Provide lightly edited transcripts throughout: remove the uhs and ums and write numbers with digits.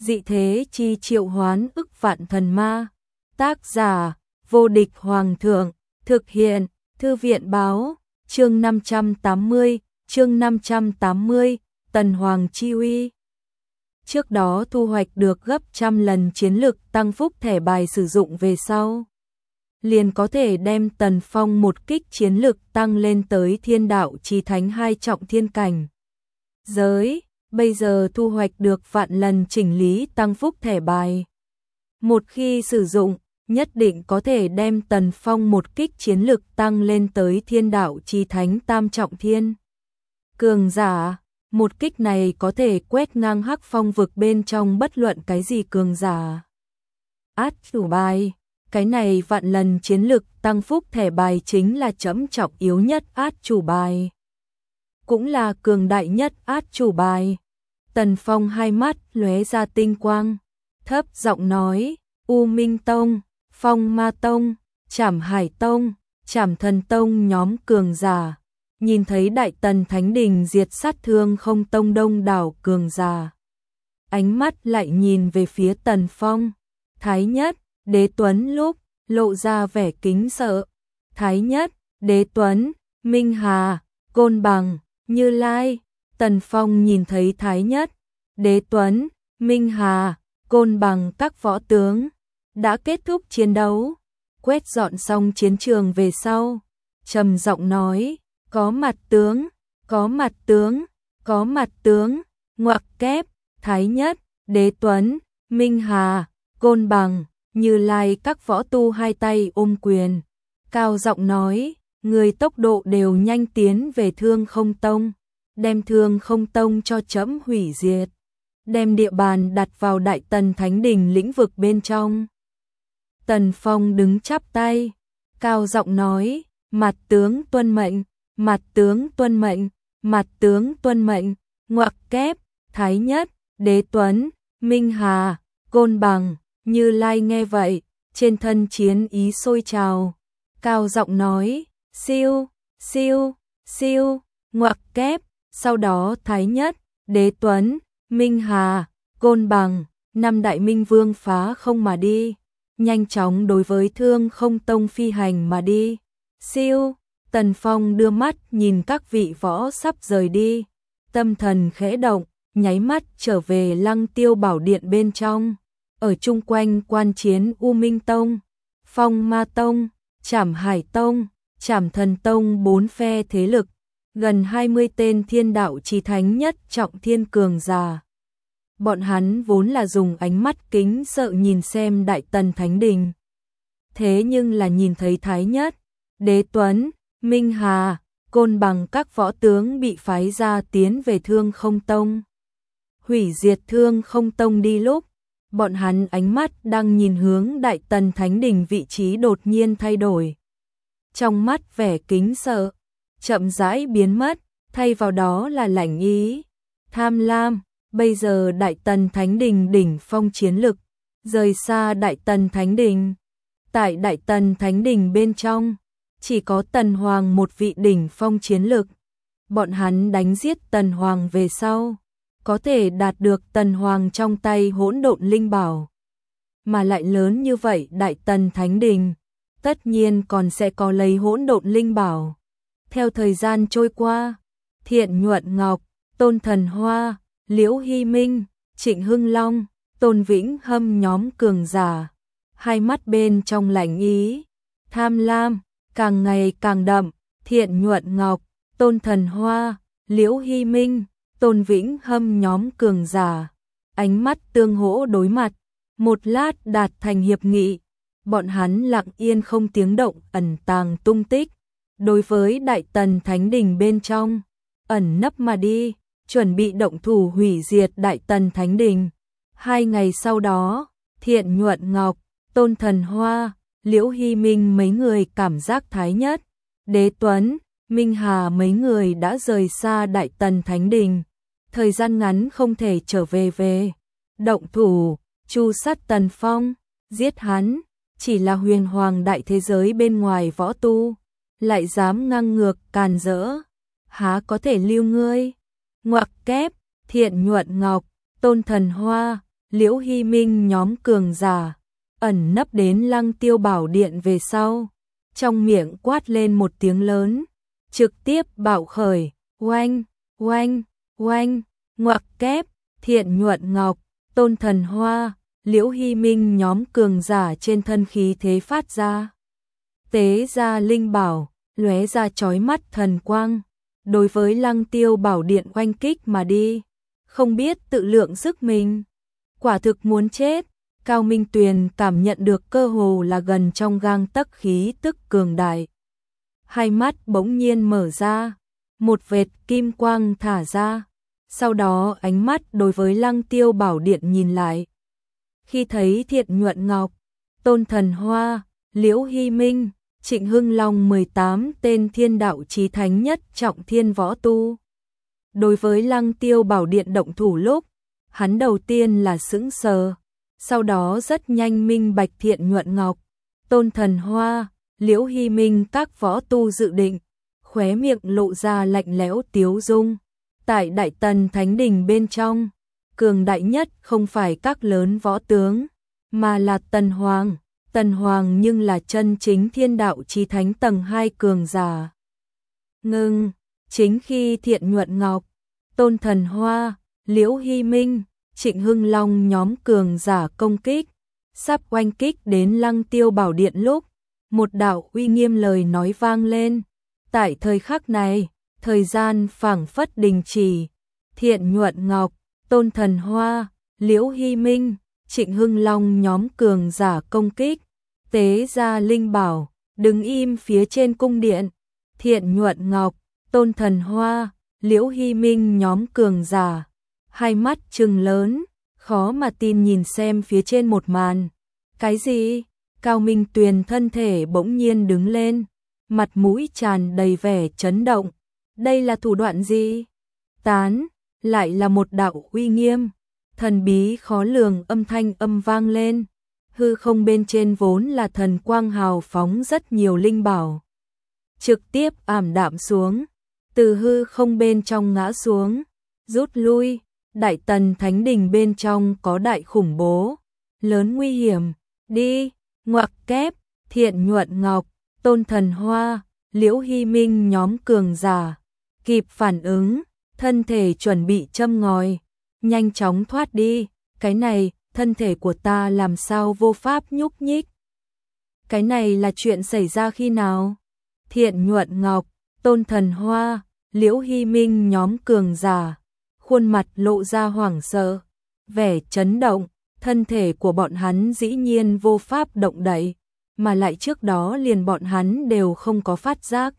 dị thế chi triệu hoán ức vạn thần ma. Tác giả, vô địch hoàng thượng, thực hiện, thư viện báo, chương 580, Tần Hoàng chi uy. Trước đó thu hoạch được gấp trăm lần chiến lực tăng phúc thẻ bài sử dụng về sau, liền có thể đem Tần Phong một kích chiến lực tăng lên tới thiên đạo chí thánh 2 trọng thiên cảnh giới. Bây giờ thu hoạch được vạn lần chỉnh lý tăng phúc thẻ bài. Một khi sử dụng, nhất định có thể đem Tần Phong một kích chiến lực tăng lên tới thiên đạo chí thánh tam trọng thiên cường giả. Một kích này có thể quét ngang hắc phong vực bên trong bất luận cái gì cường giả. Át chủ bài, cái này vạn lần chiến lực tăng phúc thẻ bài chính là chấm trọng yếu nhất át chủ bài, cũng là cường đại nhất át chủ bài. Tần Phong hai mắt lóe ra tinh quang, thấp giọng nói: U Minh Tông, Phong Ma Tông, Trảm Hải Tông, Trảm Thần Tông nhóm cường giả, nhìn thấy Đại Tần Thánh Đình diệt sát Thương Không Tông đông đảo cường giả, ánh mắt lại nhìn về phía Tần Phong. Thái Nhất, Đế Tuấn lúc lộ ra vẻ kính sợ. Thái Nhất, Đế Tuấn, Minh Hà, Côn Bằng, Như Lai. Tần Phong nhìn thấy Thái Nhất, Đế Tuấn, Minh Hà, Côn Bằng các võ tướng đã kết thúc chiến đấu, quét dọn xong chiến trường về sau, trầm giọng nói: có mặt tướng, có mặt tướng, có mặt tướng. Ngoặc kép, Thái Nhất, Đế Tuấn, Minh Hà, Côn Bằng, Như Lai các võ tu hai tay ôm quyền, cao giọng nói: người tốc độ đều nhanh, tiến về Thương Không Tông, đem Thương Không Tông cho trẫm hủy diệt, đem địa bàn đặt vào Đại Tần Thánh Đình lĩnh vực bên trong. Tần Phong đứng chắp tay, cao giọng nói: mặt tướng tuân mệnh, mặt tướng tuân mệnh, mặt tướng tuân mệnh. Ngoặc kép, Thái Nhất, Đế Tuấn, Minh Hà, Côn Bằng, Như Lai nghe vậy, trên thân chiến ý sôi trào, cao giọng nói: siêu, siêu, siêu. Ngoặc kép, sau đó Thái Nhất, Đế Tuấn, Minh Hà, Côn Bằng, năm đại minh vương phá không mà đi, nhanh chóng đối với Thương Không Tông phi hành mà đi. Siêu. Tần Phong đưa mắt nhìn các vị võ sắp rời đi, tâm thần khẽ động, nháy mắt trở về Lăng Tiêu Bảo Điện bên trong, ở chung quanh quan chiến U Minh Tông, Phong Ma Tông, Trảm Hải Tông, Trảm Thần Tông bốn phe thế lực, gần 20 tên thiên đạo chí thánh nhất trọng thiên cường giả. Bọn hắn vốn là dùng ánh mắt kính sợ nhìn xem Đại Tần Thánh Đình, thế nhưng là nhìn thấy Thái Nhất, Đế Tuấn, Minh Hà, Côn Bằng các võ tướng bị phái ra tiến về Thương Không Tông, hủy diệt Thương Không Tông đi lúc, bọn hắn ánh mắt đang nhìn hướng Đại Tần Thánh Đình vị trí đột nhiên thay đổi. Trong mắt vẻ kính sợ chậm rãi biến mất, thay vào đó là lạnh ý, tham lam. Bây giờ Đại Tần Thánh Đình đỉnh phong chiến lực, rời xa Đại Tần Thánh Đình. Tại Đại Tần Thánh Đình bên trong, chỉ có Tần Hoàng một vị đỉnh phong chiến lực. Bọn hắn đánh giết Tần Hoàng về sau, có thể đạt được Tần Hoàng trong tay hỗn độn linh bảo. Mà lại lớn như vậy Đại Tần Thánh Đình, tất nhiên còn sẽ có lấy hỗn độn linh bảo. Theo thời gian trôi qua, Thiện Nhuận Ngọc, Tôn Thần Hoa, Liễu Hy Minh, Trịnh Hưng Long, Tôn Vĩnh Hâm nhóm cường giả, hai mắt bên trong lạnh ý, tham lam, càng ngày càng đậm. Thiện Nhuận Ngọc, Tôn Thần Hoa, Liễu Hy Minh, Tôn Vĩnh Hâm nhóm cường giả, ánh mắt tương hỗ đối mặt, một lát đạt thành hiệp nghị. Bọn hắn lặng yên không tiếng động ẩn tàng tung tích, đối với Đại Tần Thánh Đình bên trong, ẩn nấp mà đi, chuẩn bị động thủ hủy diệt Đại Tần Thánh Đình. 2 ngày sau đó, Thiện Nhuận Ngọc, Tôn Thần Hoa, Liễu Hy Minh mấy người cảm giác Thái Nhất, Đế Tuấn, Minh Hà mấy người đã rời xa Đại Tần Thánh Đình, thời gian ngắn không thể trở về. Động thủ, tru sát Tần Phong, giết hắn. Chỉ là huyền hoàng đại thế giới bên ngoài võ tu, lại dám ngang ngược càn rỡ, há có thể lưu ngươi. Ngoặc kép, Thiện Nhuận Ngọc, Tôn Thần Hoa, Liễu Hy Minh nhóm cường giả, ẩn nấp đến Lăng Tiêu Bảo Điện về sau, trong miệng quát lên một tiếng lớn, trực tiếp bạo khởi, oanh, oanh, oanh, ngoặc kép, Thiện Nhuận Ngọc, Tôn Thần Hoa, Liễu Hy Minh nhóm cường giả trên thân khí thế phát ra. Tế ra linh bảo, lóe ra chói mắt thần quang, đối với Lăng Tiêu Bảo Điện oanh kích mà đi, không biết tự lượng sức mình. Quả thực muốn chết, Cao Minh Tuyền cảm nhận được cơ hồ là gần trong gang tấc khí tức cường đại. Hai mắt bỗng nhiên mở ra, một vệt kim quang thả ra, sau đó ánh mắt đối với Lăng Tiêu Bảo Điện nhìn lại. Khi thấy Thiện Nhuận Ngọc, Tôn Thần Hoa, Liễu Hy Minh, Trịnh Hưng Long 18 tên thiên đạo chí thánh nhất trọng thiên võ tu. Đối với Lăng Tiêu Bảo Điện động thủ lúc, hắn đầu tiên là sững sờ, sau đó rất nhanh minh bạch Thiện Nhuận Ngọc, Tôn Thần Hoa, Liễu Hy Minh các võ tu dự định, khóe miệng lộ ra lạnh lẽo tiếu dung. Tại Đại Tần Thánh Đình bên trong, cường đại nhất không phải các lớn võ tướng, mà là Tần Hoàng. Tần Hoàng nhưng là chân chính thiên đạo chí thánh tầng 2 cường giả. Ngưng, chính khi Thiện Nhuận Ngọc, Tôn Thần Hoa, Liễu Hy Minh, Trịnh Hưng Long nhóm cường giả công kích, sắp oanh kích đến Lăng Tiêu Bảo Điện lúc, một đạo uy nghiêm lời nói vang lên. Tại thời khắc này, thời gian phảng phất đình chỉ, Thiện Nhuận Ngọc, Tôn Thần Hoa, Liễu Hy Minh, Trịnh Hưng Long nhóm cường giả công kích, tế ra linh bảo, đứng im phía trên cung điện. Thiện Nhuận Ngọc, Tôn Thần Hoa, Liễu Hy Minh nhóm cường giả, hai mắt trừng lớn, khó mà tin nhìn xem phía trên một màn. Cái gì? Cao Minh Tuyền thân thể bỗng nhiên đứng lên, mặt mũi tràn đầy vẻ chấn động. Đây là thủ đoạn gì? Tán, lại là một đạo uy nghiêm, thần bí khó lường âm thanh vang lên. Hư không bên trên vốn là thần quang hào phóng rất nhiều linh bảo, trực tiếp ảm đạm xuống, từ hư không bên trong ngã xuống, rút lui. Đại Tần Thánh Đình bên trong có đại khủng bố, lớn nguy hiểm, đi, ngoặc kép, Thiện Nhuận Ngọc, Tôn Thần Hoa, Liễu Hy Minh nhóm cường giả, kịp phản ứng, thân thể chuẩn bị châm ngòi, nhanh chóng thoát đi. Cái này, thân thể của ta làm sao vô pháp nhúc nhích? Cái này là chuyện xảy ra khi nào? Thiện Nhuận Ngọc, Tôn Thần Hoa, Liễu Hy Minh nhóm cường giả, khuôn mặt lộ ra hoảng sợ, vẻ chấn động, thân thể của bọn hắn dĩ nhiên vô pháp động đậy, mà lại trước đó liền bọn hắn đều không có phát giác.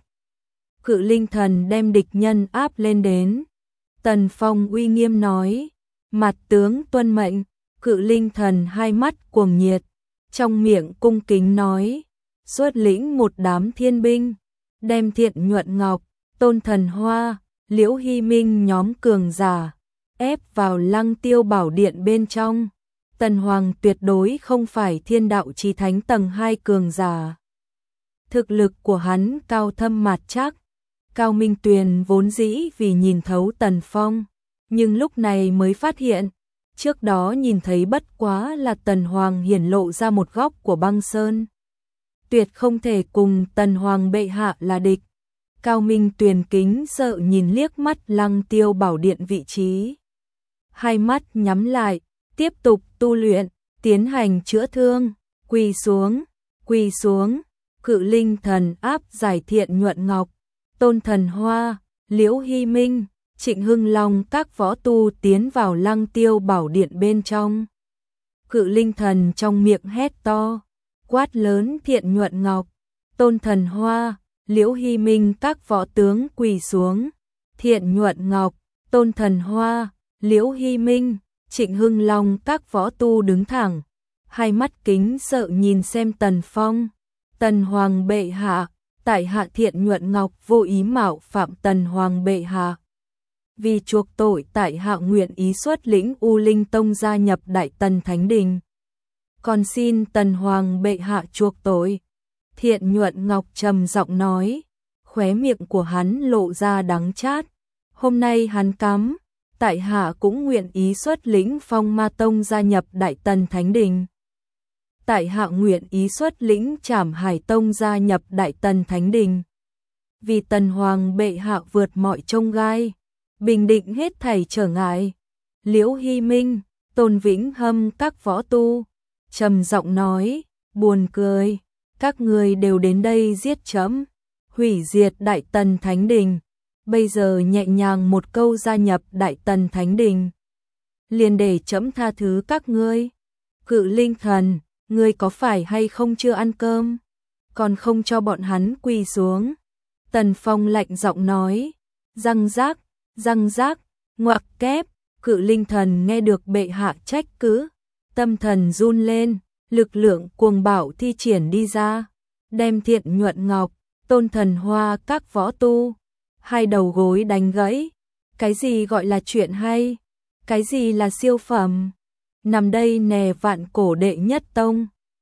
Cự linh thần đem địch nhân áp lên đến. Tần Phong uy nghiêm nói, mặt tướng tuân mệnh. Cự linh thần hai mắt cuồng nhiệt, trong miệng cung kính nói, xuất lĩnh một đám thiên binh, đem Thiện Nhuận Ngọc, Tôn Thần Hoa, Liễu Hy Minh nhóm cường giả, ép vào Lăng Tiêu Bảo Điện bên trong. Tần Hoàng tuyệt đối không phải thiên đạo chí thánh tầng 2 cường giả. Thực lực của hắn cao thâm mạt chắc. Cao Minh Tuyền vốn dĩ vì nhìn thấu Tần Phong, nhưng lúc này mới phát hiện, trước đó nhìn thấy bất quá là Tần Hoàng hiển lộ ra một góc của băng sơn. Tuyệt không thể cùng Tần Hoàng bệ hạ là địch. Cao Minh Tuyền kính sợ nhìn liếc mắt Lăng Tiêu Bảo Điện vị trí. Hai mắt nhắm lại, tiếp tục tu luyện, tiến hành chữa thương, quỳ xuống, cự linh thần áp giải Thiện Nhuận Ngọc, Tôn Thần Hoa, Liễu Hy Minh, Trịnh Hưng Long các võ tu tiến vào Lăng Tiêu Bảo Điện bên trong. Cự linh thần trong miệng hét to, quát lớn Thiện Nhuận Ngọc, Tôn Thần Hoa, Liễu Hy Minh các võ tướng quỳ xuống. Thiện Nhuận Ngọc, Tôn Thần Hoa, Liễu Hy Minh, Trịnh Hưng Long các võ tu đứng thẳng, hai mắt kính sợ nhìn xem Tần Phong. Tần Hoàng bệ hạ, tại hạ Thiện Nhuận Ngọc vô ý mạo phạm Tần Hoàng bệ hạ. Vì chuộc tội tại hạ nguyện ý xuất lĩnh U Linh Tông gia nhập Đại Tần Thánh Đình. Còn xin Tần Hoàng bệ hạ chuộc tội. Thiện Nhuận Ngọc trầm giọng nói, khóe miệng của hắn lộ ra đắng chát. Hôm nay hắn cắm tại hạ cũng nguyện ý xuất lĩnh Phong Ma Tông gia nhập Đại Tần Thánh Đình. Tại hạ nguyện ý xuất lĩnh Trảm Hải Tông gia nhập Đại Tần Thánh Đình. Vì Tần Hoàng bệ hạ vượt mọi chông gai, bình định hết thảy trở ngại. Liễu Hy Minh, Tôn Vĩnh Hâm các võ tu, trầm giọng nói, buồn cười, các người đều đến đây giết trẫm, hủy diệt Đại Tần Thánh Đình, bây giờ nhẹ nhàng một câu gia nhập Đại Tần Thánh Đình, liền để trẫm tha thứ các ngươi. Cự Linh Thần, ngươi có phải hay không chưa ăn cơm, còn không cho bọn hắn quỳ xuống? Tần Phong lạnh giọng nói, răng rác, ngoặc kép. Cự Linh Thần nghe được bệ hạ trách cứ, tâm thần run lên, lực lượng cuồng bạo thi triển đi ra, đem Thiện Nhuận Ngọc, Tôn Thần Hoa các võ tu, hai đầu gối đánh gãy. Cái gì gọi là chuyện hay? Cái gì là siêu phẩm? Nằm đây nè vạn cổ đệ nhất tông,